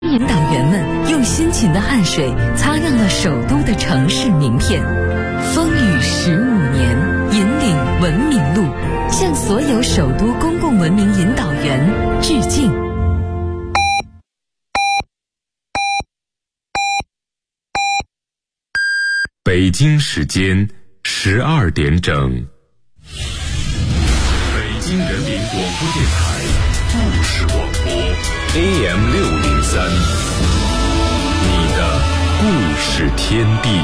领导员们用辛勤的汗水擦亮了首都的城市名片。风雨15年，引领文明路，向所有首都公共文明引导员致敬。 北京时间12点整。北京人民广播电台故事广播 AM603，你的故事天地。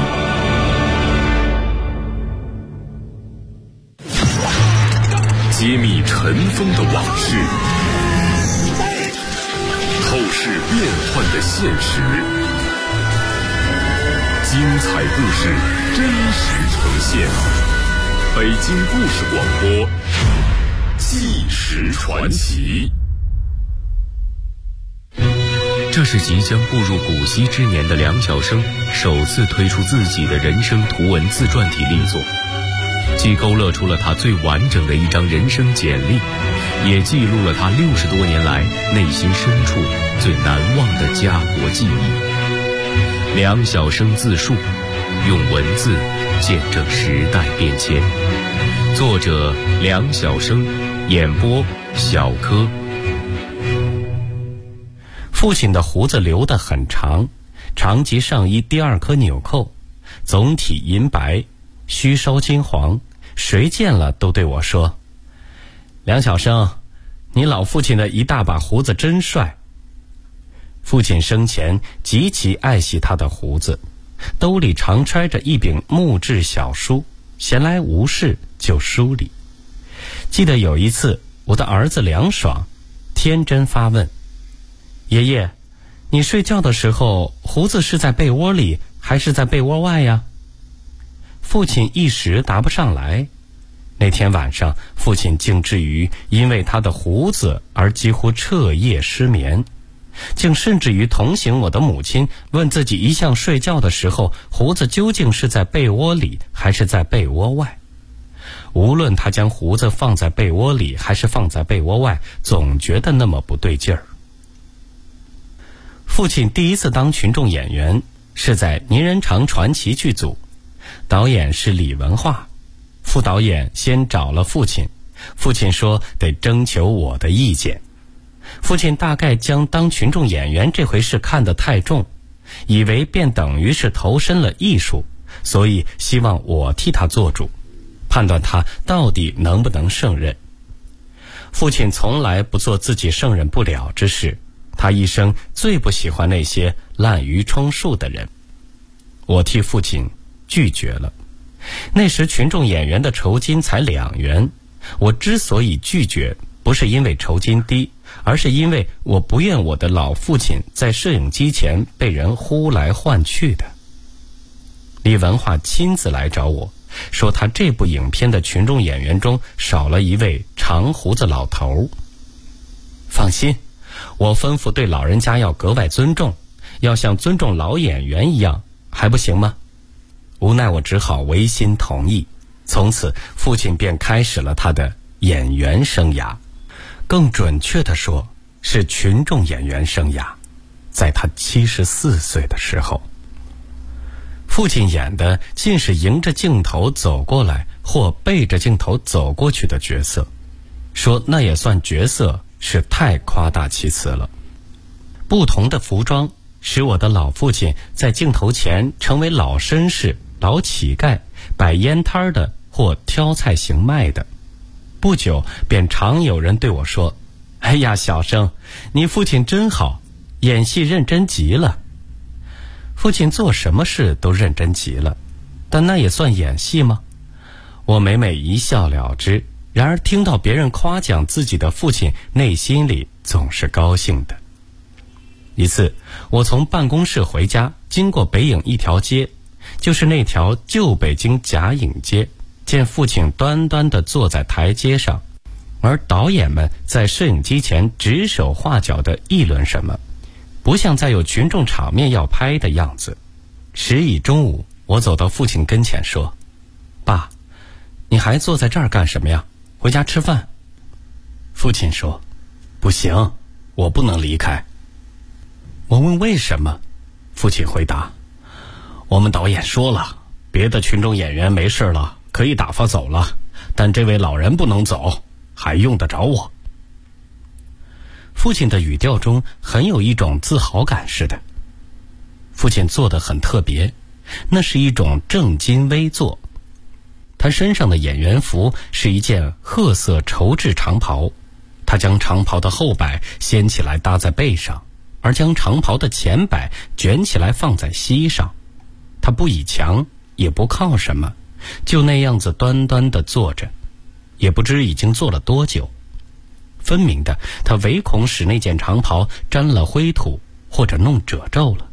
揭秘尘封的往事，透视变幻的现实，精彩故事真实呈现。北京故事广播，纪实传奇。 这是即将步入古稀之年的梁晓声首次推出自己的人生图文自传体力作，既勾勒出了他最完整的一张人生简历，也记录了他60多年来内心深处最难忘的家国记忆。梁晓声自述，用文字见证时代变迁。作者梁晓声，演播小柯。 父亲的胡子留得很长，长及上衣第2颗纽扣，总体银白，须梢金黄，谁见了都对我说：“梁晓声，你老父亲的一大把胡子真帅。”父亲生前极其爱惜他的胡子，兜里常揣着一柄木质小书，闲来无事就梳理。记得有一次，我的儿子梁爽天真发问：“爷爷，你睡觉的时候胡子是在被窝里还是在被窝外呀？”父亲一时答不上来。那天晚上，父亲竟至于因为他的胡子而几乎彻夜失眠，竟甚至于同行我的母亲问自己一向睡觉的时候，胡子究竟是在被窝里还是在被窝外。无论他将胡子放在被窝里还是放在被窝外，总觉得那么不对劲儿。父亲第一次当群众演员是在《泥人肠传奇》剧组，导演是李文化，副导演先找了父亲，父亲说得征求我的意见。父亲大概将当群众演员这回事看得太重，以为便等于是投身了艺术，所以希望我替他做主，判断他到底能不能胜任。父亲从来不做自己胜任不了之事，他一生最不喜欢那些滥竽充数的人。我替父亲拒绝了。那时群众演员的酬金才2元，我之所以拒绝，不是因为酬金低，而是因为我不愿我的老父亲在摄影机前被人呼来唤去的。李文化亲自来找我，说他这部影片的群众演员中少了一位长胡子老头。放心，我吩咐对老人家要格外尊重，要像尊重老演员一样，还不行吗？无奈我只好违心同意。从此父亲便开始了他的演员生涯，更准确地说是群众演员生涯。在他74岁的时候，父亲演的尽是迎着镜头走过来或背着镜头走过去的角色，说那也算角色是太夸大其词了。不同的服装使我的老父亲在镜头前成为老绅士、老乞丐、摆烟摊的或挑菜行卖的。不久便常有人对我说：“哎呀，小生，你父亲真好，演戏认真极了。”父亲做什么事都认真极了，但那也算演戏吗？我每每一笑了之，然而听到别人夸奖自己的父亲，内心里总是高兴的。一次，我从办公室回家，经过北影一条街，就是那条旧北京贾影街，见父亲端端地坐在台阶上，而导演们在摄影机前指手画脚地议论什么，不像再有群众场面要拍的样子。时已中午，我走到父亲跟前说：“爸，你还坐在这儿干什么呀？回家吃饭。”父亲说：“不行，我不能离开。” 我问为什么，父亲回答：我们导演说了，别的群众演员没事了，可以打发走了，但这位老人不能走，还用得着我。父亲的语调中很有一种自豪感似的。父亲做得很特别，那是一种正襟危坐。他身上的演员服是一件褐色绸质长袍，他将长袍的后摆掀起来搭在背上，而将长袍的前摆卷起来放在膝上。他不倚墙，也不靠什么，就那样子端端地坐着，也不知已经坐了多久。分明的，他唯恐使那件长袍沾了灰土，或者弄褶皱了。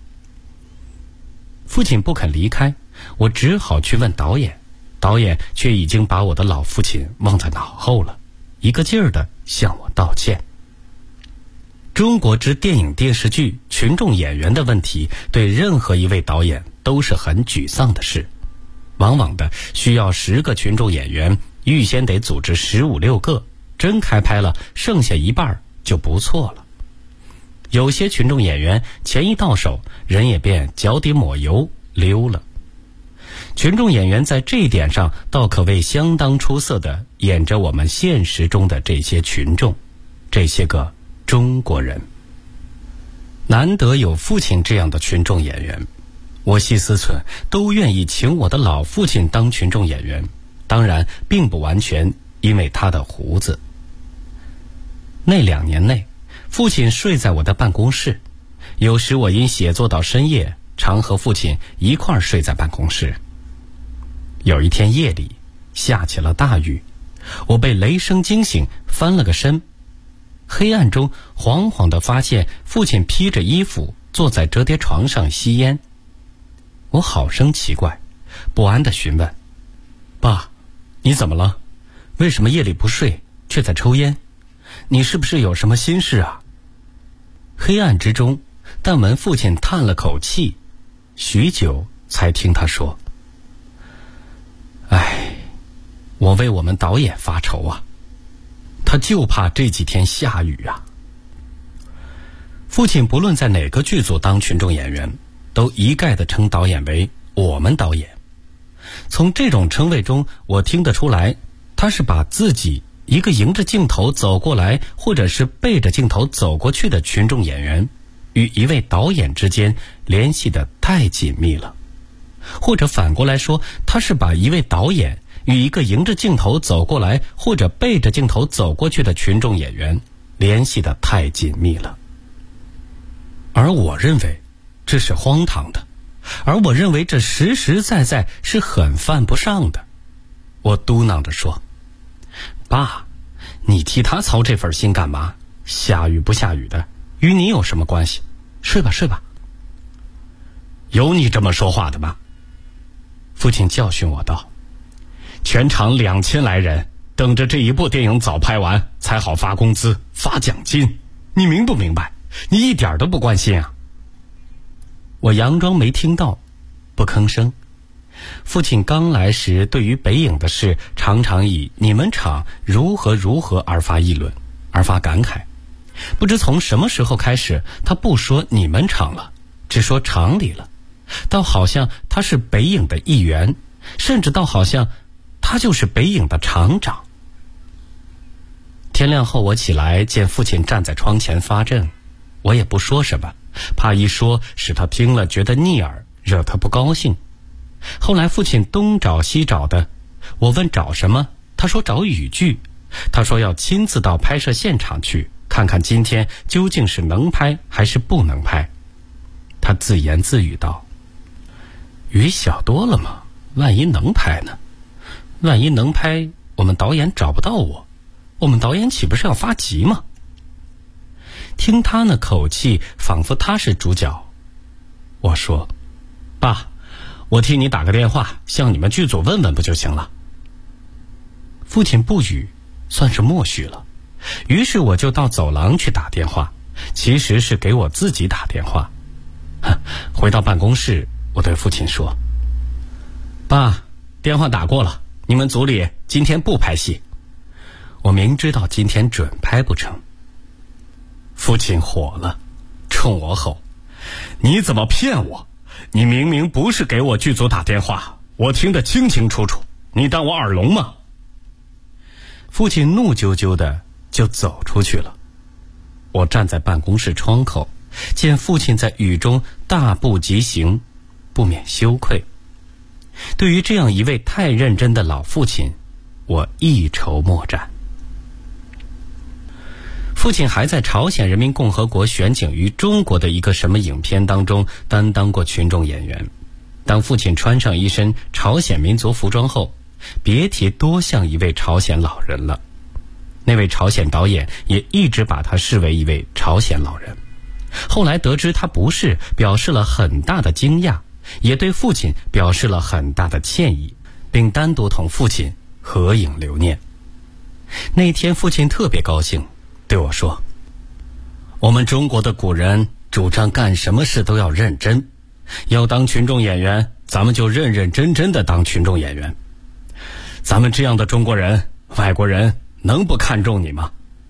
父亲不肯离开，我只好去问导演，导演却已经把我的老父亲忘在脑后了，一个劲儿地向我道歉。中国之电影电视剧群众演员的问题，对任何一位导演都是很沮丧的事。往往的需要10个群众演员，预先得组织15、16个，真开拍了，剩下一半就不错了。有些群众演员前一到手，人也便脚底抹油溜了。群众演员在这一点上倒可谓相当出色的演着我们现实中的这些群众，这些个中国人。难得有父亲这样的群众演员，我细思忖都愿意请我的老父亲当群众演员，当然并不完全因为他的胡子。那2年内，父亲睡在我的办公室，有时我因写作到深夜，常和父亲一块儿睡在办公室。有一天夜里下起了大雨，我被雷声惊醒，翻了个身。黑暗中惶惶地发现父亲披着衣服坐在折叠床上吸烟。我好生奇怪，不安地询问：爸，你怎么了？为什么夜里不睡，却在抽烟？你是不是有什么心事啊？黑暗之中，但闻父亲叹了口气，许久才听他说：哎，我为我们导演发愁啊，他就怕这几天下雨啊。父亲不论在哪个剧组当群众演员，都一概地称导演为我们导演。从这种称谓中，我听得出来，他是把自己一个迎着镜头走过来，或者是背着镜头走过去的群众演员，与一位导演之间联系得太紧密了。或者反过来说，他是把一位导演与一个迎着镜头走过来，或者背着镜头走过去的群众演员联系得太紧密了。而我认为这是荒唐的，而我认为这实实在在是很犯不上的。我嘟囔着说：爸，你替他操这份心干嘛？下雨不下雨的，与你有什么关系？睡吧睡吧。有你这么说话的吗？父亲教训我道：全场2000来人，等着这一部电影早拍完，才好发工资发奖金，你明不明白？你一点都不关心啊。我佯装没听到，不吭声。父亲刚来时，对于北影的事，常常以你们厂如何如何而发议论，而发感慨。不知从什么时候开始，他不说你们厂了，只说厂里了，倒好像他是北影的一员，甚至倒好像他就是北影的厂长。天亮后我起来，见父亲站在窗前发怔，我也不说什么，怕一说使他听了觉得逆耳，惹他不高兴。后来父亲东找西找的，我问找什么，他说找语句，他说要亲自到拍摄现场去，看看今天究竟是能拍还是不能拍。他自言自语道：雨小多了嘛，万一能拍呢？万一能拍，我们导演找不到我们导演岂不是要发急吗？听他那口气，仿佛他是主角。我说：爸，我替你打个电话，向你们剧组问问不就行了？父亲不语，算是默许了。于是我就到走廊去打电话，其实是给我自己打电话。回到办公室，我对父亲说：爸，电话打过了，你们组里今天不拍戏。我明知道今天准拍不成。父亲火了， 冲我吼：“你怎么骗我？你明明不是给我剧组打电话，我听得清清楚楚，你当我耳聋吗？”父亲怒啾啾的就走出去了。我站在办公室窗口，见父亲在雨中大步疾行，不免羞愧。对于这样一位太认真的老父亲，我一筹莫展。父亲还在朝鲜人民共和国选景于中国的一个什么影片当中担当过群众演员。当父亲穿上一身朝鲜民族服装后，别提多像一位朝鲜老人了。那位朝鲜导演也一直把他视为一位朝鲜老人。后来得知他不是，表示了很大的惊讶，也对父亲表示了很大的歉意，并单独同父亲合影留念。那天父亲特别高兴，对我说：“我们中国的古人主张干什么事都要认真，要当群众演员，咱们就认认真真的当群众演员。咱们这样的中国人，外国人能不看重你吗？”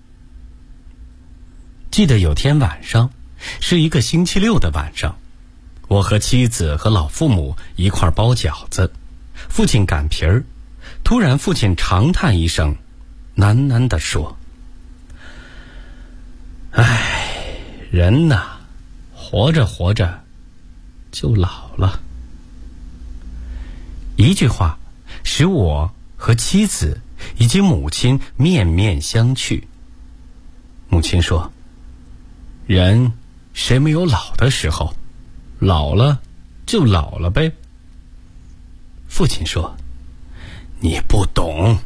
记得有天晚上，是一个星期六的晚上，我和妻子和老父母一块包饺子，父亲擀皮儿。突然父亲长叹一声，喃喃地说：“唉，人呐，活着活着就老了。”一句话使我和妻子以及母亲面面相觑。母亲说：“人谁没有老的时候？老了就老了呗。”父亲说：“你不懂。”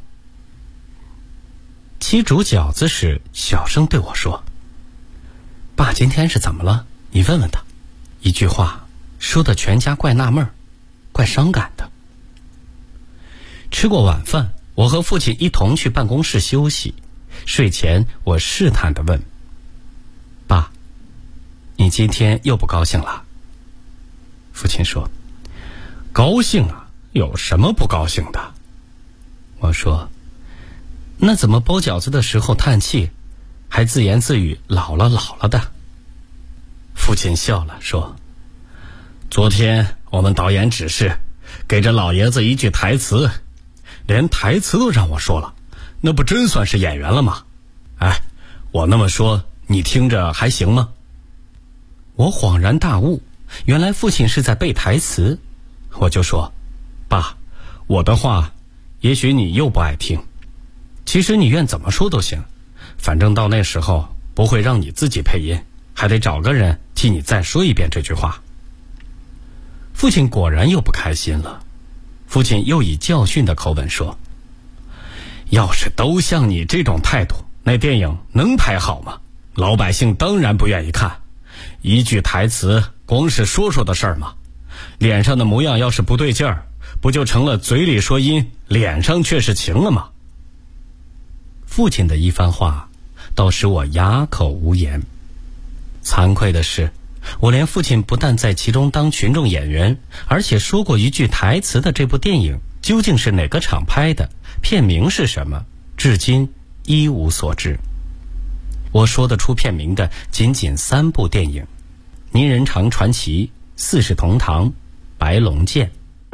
妻煮饺子时小声对我说：“爸今天是怎么了？你问问他。”一句话说得全家怪纳闷，怪伤感的。吃过晚饭，我和父亲一同去办公室休息。睡前我试探地问：“爸，你今天又不高兴了？”父亲说：“高兴啊，有什么不高兴的？”我说：“那怎么包饺子的时候叹气，还自言自语老了老了的？”父亲笑了说：“昨天我们导演指示给这老爷子一句台词，连台词都让我说了，那不真算是演员了吗？哎，我那么说你听着还行吗？”我恍然大悟，原来父亲是在背台词。我就说：“爸，我的话也许你又不爱听，其实你愿怎么说都行，反正到那时候不会让你自己配音，还得找个人替你再说一遍这句话。”父亲果然又不开心了。父亲又以教训的口吻说：“要是都像你这种态度，那电影能拍好吗？老百姓当然不愿意看。一句台词光是说说的事儿吗？脸上的模样要是不对劲儿，不就成了嘴里说阴，脸上却是情了吗？”父亲的一番话倒使我哑口无言。惭愧的是，我连父亲不但在其中当群众演员，而且说过一句台词的这部电影究竟是哪个厂拍的，片名是什么，至今一无所知。我说得出片名的仅仅3部电影：倪仁长传奇、四世同堂、白龙剑。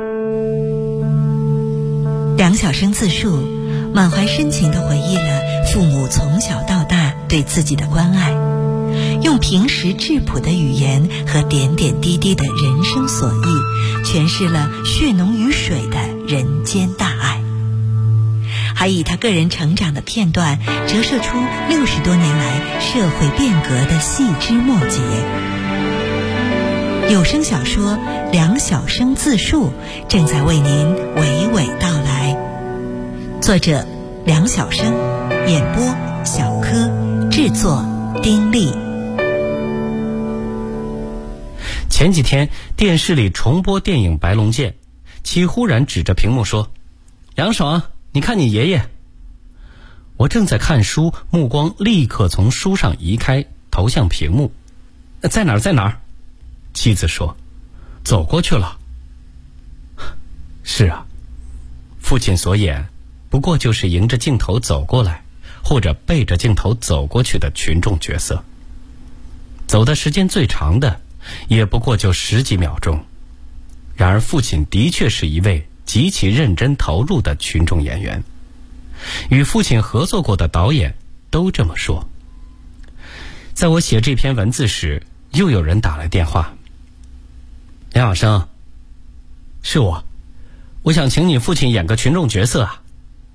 梁晓声自述，满怀深情地回忆了父母从小到大对自己的关爱，用平实质朴的语言和点点滴滴的人生所遇，诠释了血浓于水的人间大爱，还以他个人成长的片段折射出60多年来社会变革的细枝末节。有声小说《梁晓声自述》正在为您娓娓道来。作者梁晓声，演播小柯，制作丁力。 前几天电视里重播电影《白龙剑》，戚忽然指着屏幕说：“杨爽，你看你爷爷。”我正在看书，目光立刻从书上移开，投向屏幕。“在哪儿在哪儿？”妻子说：“走过去了。”是啊，父亲所演不过就是迎着镜头走过来，或者背着镜头走过去的群众角色。 走的时间最长的也不过就10几秒钟。然而父亲的确是一位极其认真投入的群众演员。与父亲合作过的导演都这么说。在我写这篇文字时，又有人打来电话。梁晓声，是我想请你父亲演个群众角色啊。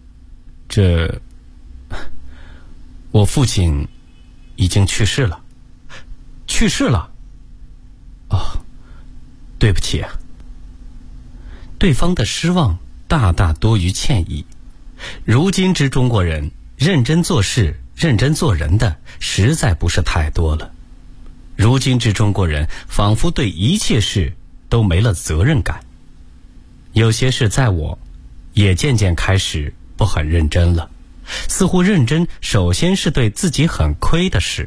我父亲已经去世了。去世了？哦，对不起啊。对方的失望大大多于歉意。如今之中国人，认真做事、认真做人的实在不是太多了。如今之中国人仿佛对一切事都没了责任感。有些事在我也渐渐开始不很认真了，似乎认真首先是对自己很亏的事。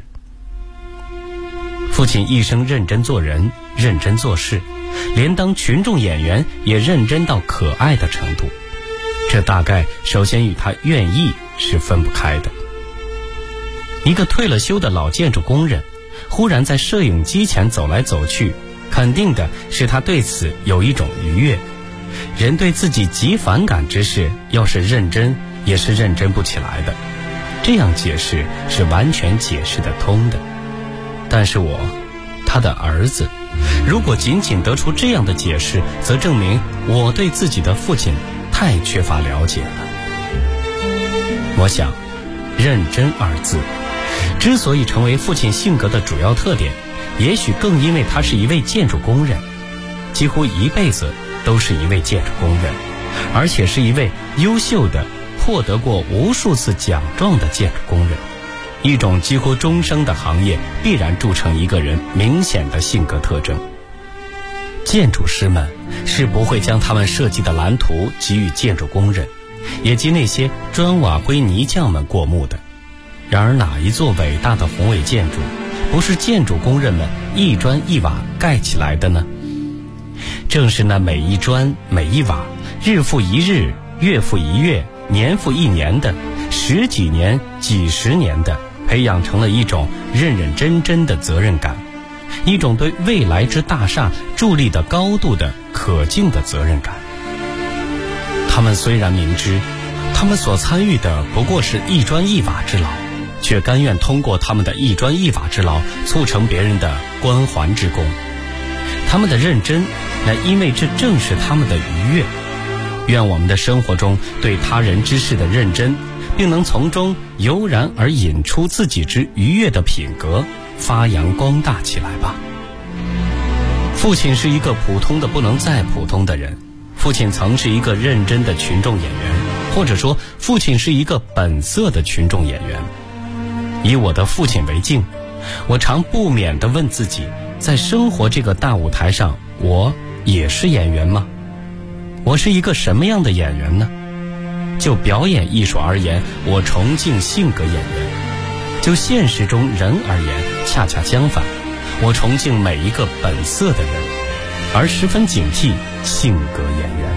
父亲一生认真做人，认真做事，连当群众演员也认真到可爱的程度。这大概首先与他愿意是分不开的。一个退了休的老建筑工人忽然在摄影机前走来走去，肯定的是他对此有一种愉悦。人对自己极反感之事，要是认真也是认真不起来的。这样解释是完全解释得通的。但是他的儿子，如果仅仅得出这样的解释，则证明我对自己的父亲太缺乏了解了。我想，认真二字之所以成为父亲性格的主要特点，也许更因为他是一位建筑工人，几乎一辈子都是一位建筑工人，而且是一位优秀的、获得过无数次奖状的建筑工人。一种几乎终生的行业必然铸成一个人明显的性格特征。建筑师们是不会将他们设计的蓝图给予建筑工人，也及那些砖瓦灰泥匠们过目的。然而哪一座伟大的宏伟建筑不是建筑工人们一砖一瓦盖起来的呢？正是那每一砖每一瓦，日复一日，月复一月，年复一年的10几年几10年的，培养成了一种认认真真的责任感，一种对未来之大厦伫立的高度的可敬的责任感。他们虽然明知他们所参与的不过是一砖一瓦之劳，却甘愿通过他们的一砖一瓦之劳促成别人的关环之功。他们的认真，乃因为这正是他们的愉悦。愿我们的生活中对他人之事的认真，并能从中油然而引出自己之愉悦的品格，发扬光大起来吧。父亲是一个普通的不能再普通的人，父亲曾是一个认真的群众演员，或者说父亲是一个本色的群众演员。以我的父亲为镜，我常不免地问自己，在生活这个大舞台上，我也是演员吗？我是一个什么样的演员呢？就表演艺术而言，我崇敬性格演员；就现实中人而言，恰恰相反，我崇敬每一个本色的人，而十分警惕性格演员。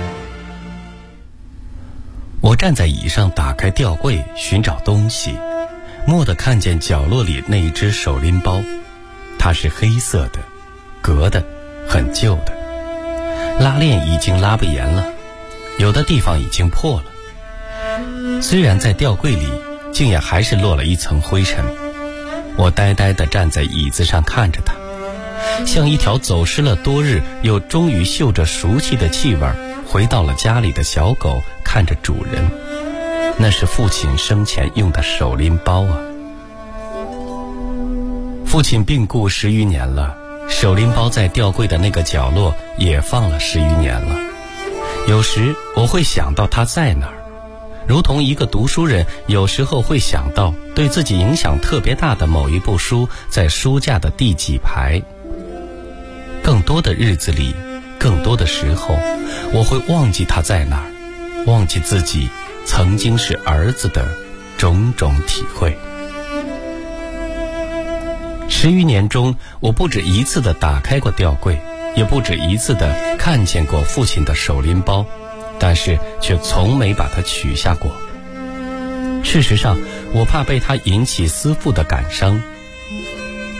我站在椅上，打开吊柜寻找东西，蓦地看见角落里那一只手拎包，它是黑色的，革的，很旧的，拉链已经拉不严了，有的地方已经破了。虽然在吊柜里，竟也还是落了一层灰尘。我呆呆地站在椅子上看着它，像一条走失了多日又终于嗅着熟悉的气味回到了家里的小狗，看着主人。那是父亲生前用的手拎包啊。父亲病故10余年了，手拎包在吊柜的那个角落也放了10余年了。有时我会想到他在哪儿，如同一个读书人有时候会想到对自己影响特别大的某一部书在书架的第几排。更多的日子里，更多的时候，我会忘记他在哪儿，忘记自己曾经是儿子的种种体会。10余年中，我不止一次地打开过吊柜，也不止一次地看见过父亲的手拎包，但是却从没把它取下过。事实上，我怕被它引起思父的感伤。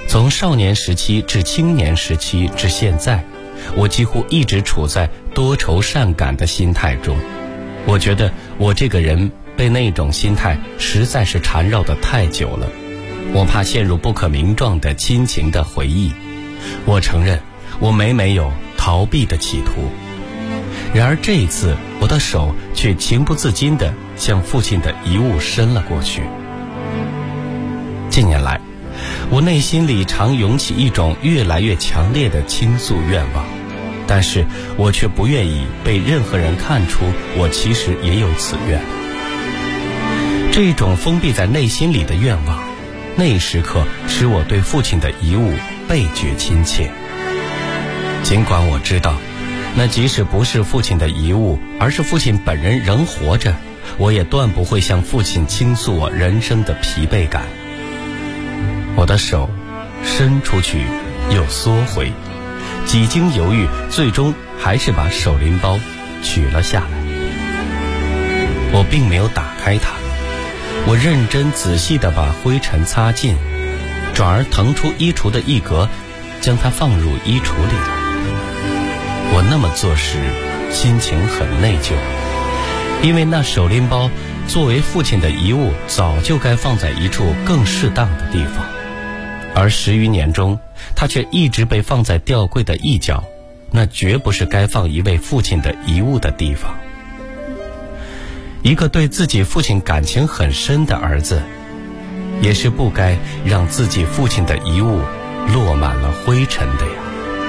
从少年时期至青年时期至现在，我几乎一直处在多愁善感的心态中。我觉得我这个人被那种心态实在是缠绕得太久了，我怕陷入不可名状的亲情的回忆。我承认我每有逃避的企图，然而这一次我的手却情不自禁地向父亲的遗物伸了过去。近年来，我内心里常涌起一种越来越强烈的倾诉愿望，但是我却不愿意被任何人看出我其实也有此愿。这种封闭在内心里的愿望，那一时刻使我对父亲的遗物倍觉亲切。尽管我知道，那即使不是父亲的遗物，而是父亲本人仍活着，我也断不会向父亲倾诉我人生的疲惫感。我的手伸出去又缩回，几经犹豫，最终还是把手拎包取了下来。我并没有打开它，我认真仔细地把灰尘擦尽，转而腾出衣橱的一格，将它放入衣橱里了。我那么做时心情很内疚，因为那手拎包作为父亲的遗物，早就该放在一处更适当的地方，而10余年中，它却一直被放在吊柜的一角，那绝不是该放一位父亲的遗物的地方。一个对自己父亲感情很深的儿子，也是不该让自己父亲的遗物落满了灰尘的呀。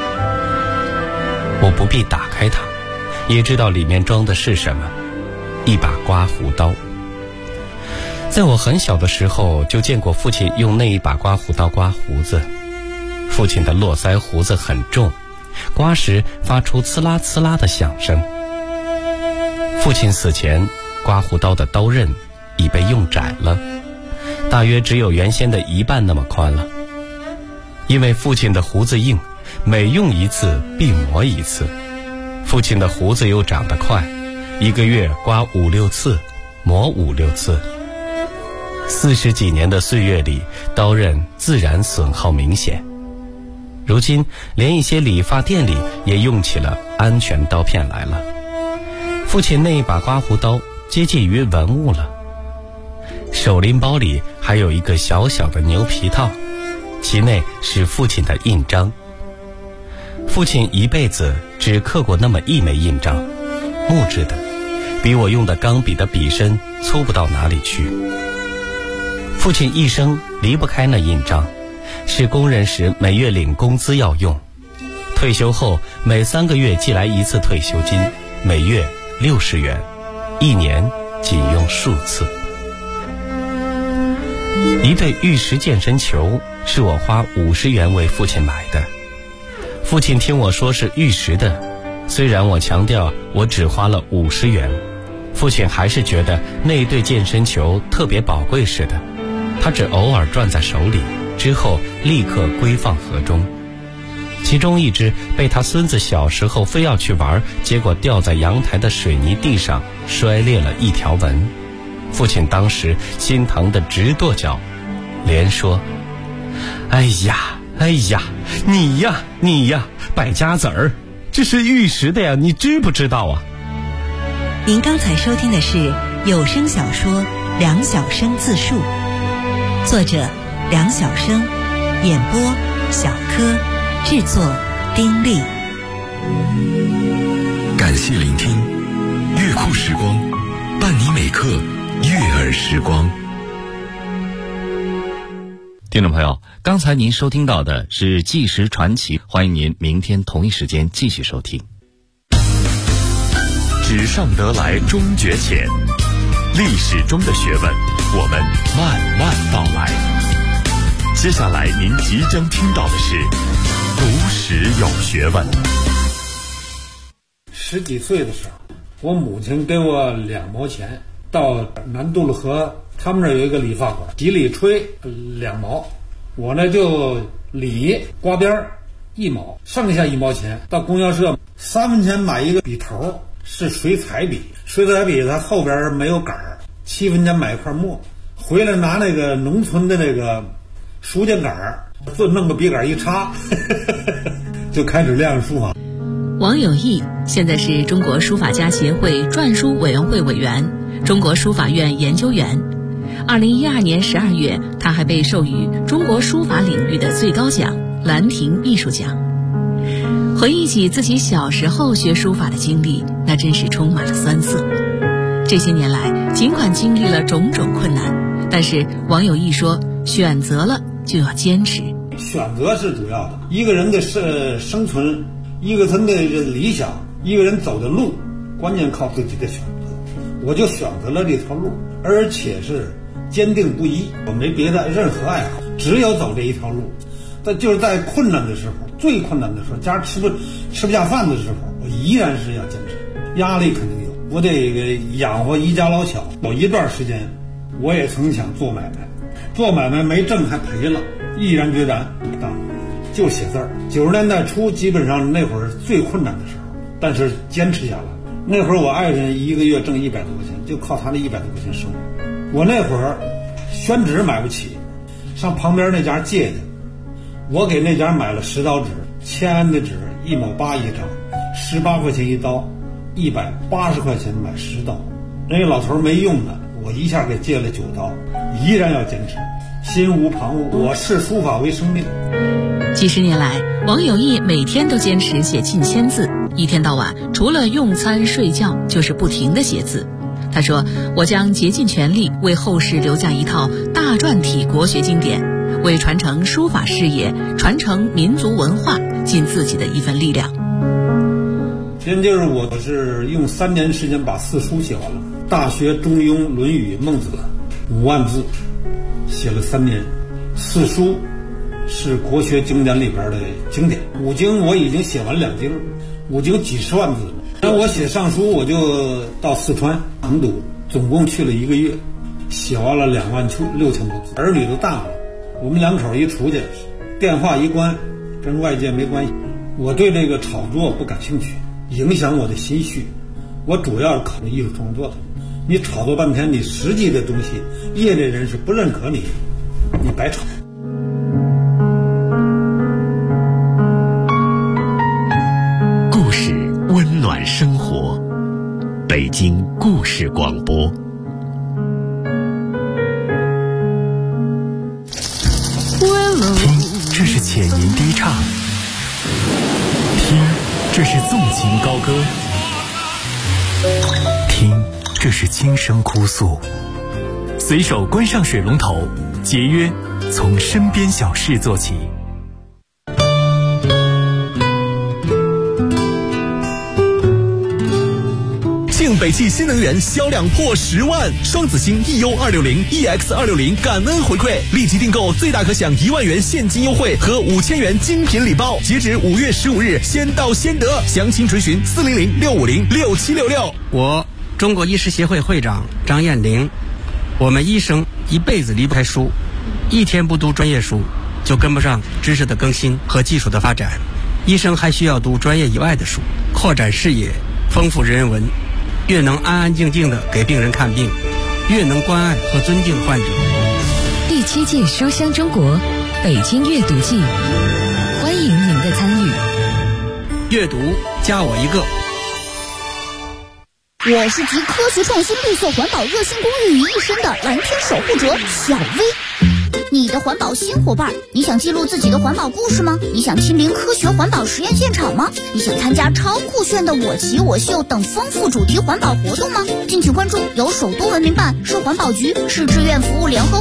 我不必打开它，也知道里面装的是什么，一把刮胡刀。在我很小的时候就见过父亲用那一把刮胡刀刮胡子，父亲的络腮胡子很重，刮时发出呲啦呲啦的响声。父亲死前，刮胡刀的刀刃已被用窄了，大约只有原先的1半那么宽了。因为父亲的胡子硬，每用一次必磨一次，父亲的胡子又长得快，1个月刮5、6次，磨5、6次。40几年的岁月里，刀刃自然损耗明显。如今连一些理发店里也用起了安全刀片来了。父亲那一把刮胡刀接近于文物了。手拎包里还有一个小小的牛皮套，其内是父亲的印章。父亲一辈子只刻过那么1枚印章，木质的，比我用的钢笔的笔身粗不到哪里去。父亲一生离不开那印章，是工人时每月领工资要用，退休后每3个月寄来一次退休金，每月60元，1年仅用数次。一对玉石健身球是我花50元为父亲买的。父亲听我说是玉石的，虽然我强调我只花了50元，父亲还是觉得那一对健身球特别宝贵似的，他只偶尔攥在手里，之后立刻归放盒中。其中一只被他孙子小时候非要去玩，结果掉在阳台的水泥地上，摔裂了一条纹。父亲当时心疼得直跺脚，连说：哎呀，你呀，败家子儿，这是玉石的呀，你知不知道啊？ 您刚才收听的是有声小说《梁晓声自述》，作者梁晓声，演播小柯，制作丁力。 感谢聆听，乐库时光，伴你每刻悦耳时光。 听众朋友，刚才您收听到的是纪实传奇，欢迎您明天同一时间继续收听。 纸上得来终觉浅，历史中的学问，我们慢慢道来。接下来您即将听到的是读史有学问。 10几岁的时候，我母亲给我2毛钱，到南渡了河，他们那儿有一个理发馆，几里吹2毛，我呢就理刮边1毛，剩下1毛钱到供销社3分钱买一个笔头，是水彩笔，水彩笔它后边没有杆儿，7分钱买一块墨，回来拿那个农村的那个书架杆儿， 就弄个笔杆一插就开始练书法。 王有义现在是中国书法家协会篆书委员会委员、中国书法院研究员。2012年12月，他还被授予中国书法领域的最高奖兰亭艺术奖。回忆起自己小时候学书法的经历，那真是充满了酸涩。这些年来，尽管经历了种种困难，但是王有义说，选择了就要坚持。 选择是主要的，一个人的生存，一个人的理想，一个人走的路，关键靠自己的选择。我就选择了这条路，而且是坚定不移。我没别的任何爱好，只有走这一条路。但就是在困难的时候，最困难的时候，家吃不下饭的时候，我依然是要坚持。压力肯定有，我得养活一家老小。有一段时间，我也曾想做买卖，做买卖没挣还赔了，毅然决然就写字儿。90年代初，基本上那会儿最困难的时候，但是坚持下来。那会儿我爱人一个月挣100多块钱，就靠他那100多块钱生活。我那会儿宣纸买不起，上旁边那家借去。我给那家买了10刀纸，签的纸1毛8一张，18块钱一刀，180块钱买10刀。那个老头没用的，我一下给借了9刀，依然要坚持，心无旁骛。我视书法为生命。 几十年来，王有义每天都坚持写近1000字，一天到晚除了用餐睡觉，就是不停地写字。他说：“我将竭尽全力为后世留下一套大篆体国学经典，为传承书法事业、传承民族文化尽自己的一份力量。” 现就是我是用3年时间把4书写完了，《大学》《中庸》《论语》《孟子》5万字，写了3年。4书是国学经典里边的经典，5经我已经写完2经，5经几十万字。然后我写上书，我就到四川成都，总共去了1个月，写完了26000多字。儿女都大了，我们2口一出去，电话一关，跟外界没关系。我对这个炒作不感兴趣，影响我的心绪。我主要是考虑艺术创作的。你炒作半天，你实际的东西，业内人士不认可你，你白炒。 故事温暖生活，北京故事广播。 听，这是浅吟低唱；听，这是纵情高歌；听，这是轻声哭诉。随手关上水龙头，节约从身边小事做起。 庆北汽新能源销量破10万，双子星 EU260、EX260 感恩回馈，立即订购最大可享1万元现金优惠和5000元精品礼包，截止5月15日，先到先得。详情垂询400-650-6766。 我中国医师协会会长张艳玲。我们医生一辈子离不开书，一天不读专业书，就跟不上知识的更新和技术的发展。医生还需要读专业以外的书，扩展视野，丰富人文。越能安安静静地给病人看病，越能关爱和尊敬患者。 第7届书香中国北京阅读季，欢迎您的参与。 阅读加我一个。 我是集科学创新、绿色环保、热心公益于一身的蓝天守护者小薇。你的环保新伙伴，你想记录自己的环保故事吗？你想亲临科学环保实验现场吗？你想参加超酷炫的我骑我秀等丰富主题环保活动吗？敬请关注由首都文明办、市环保局、市志愿服务联合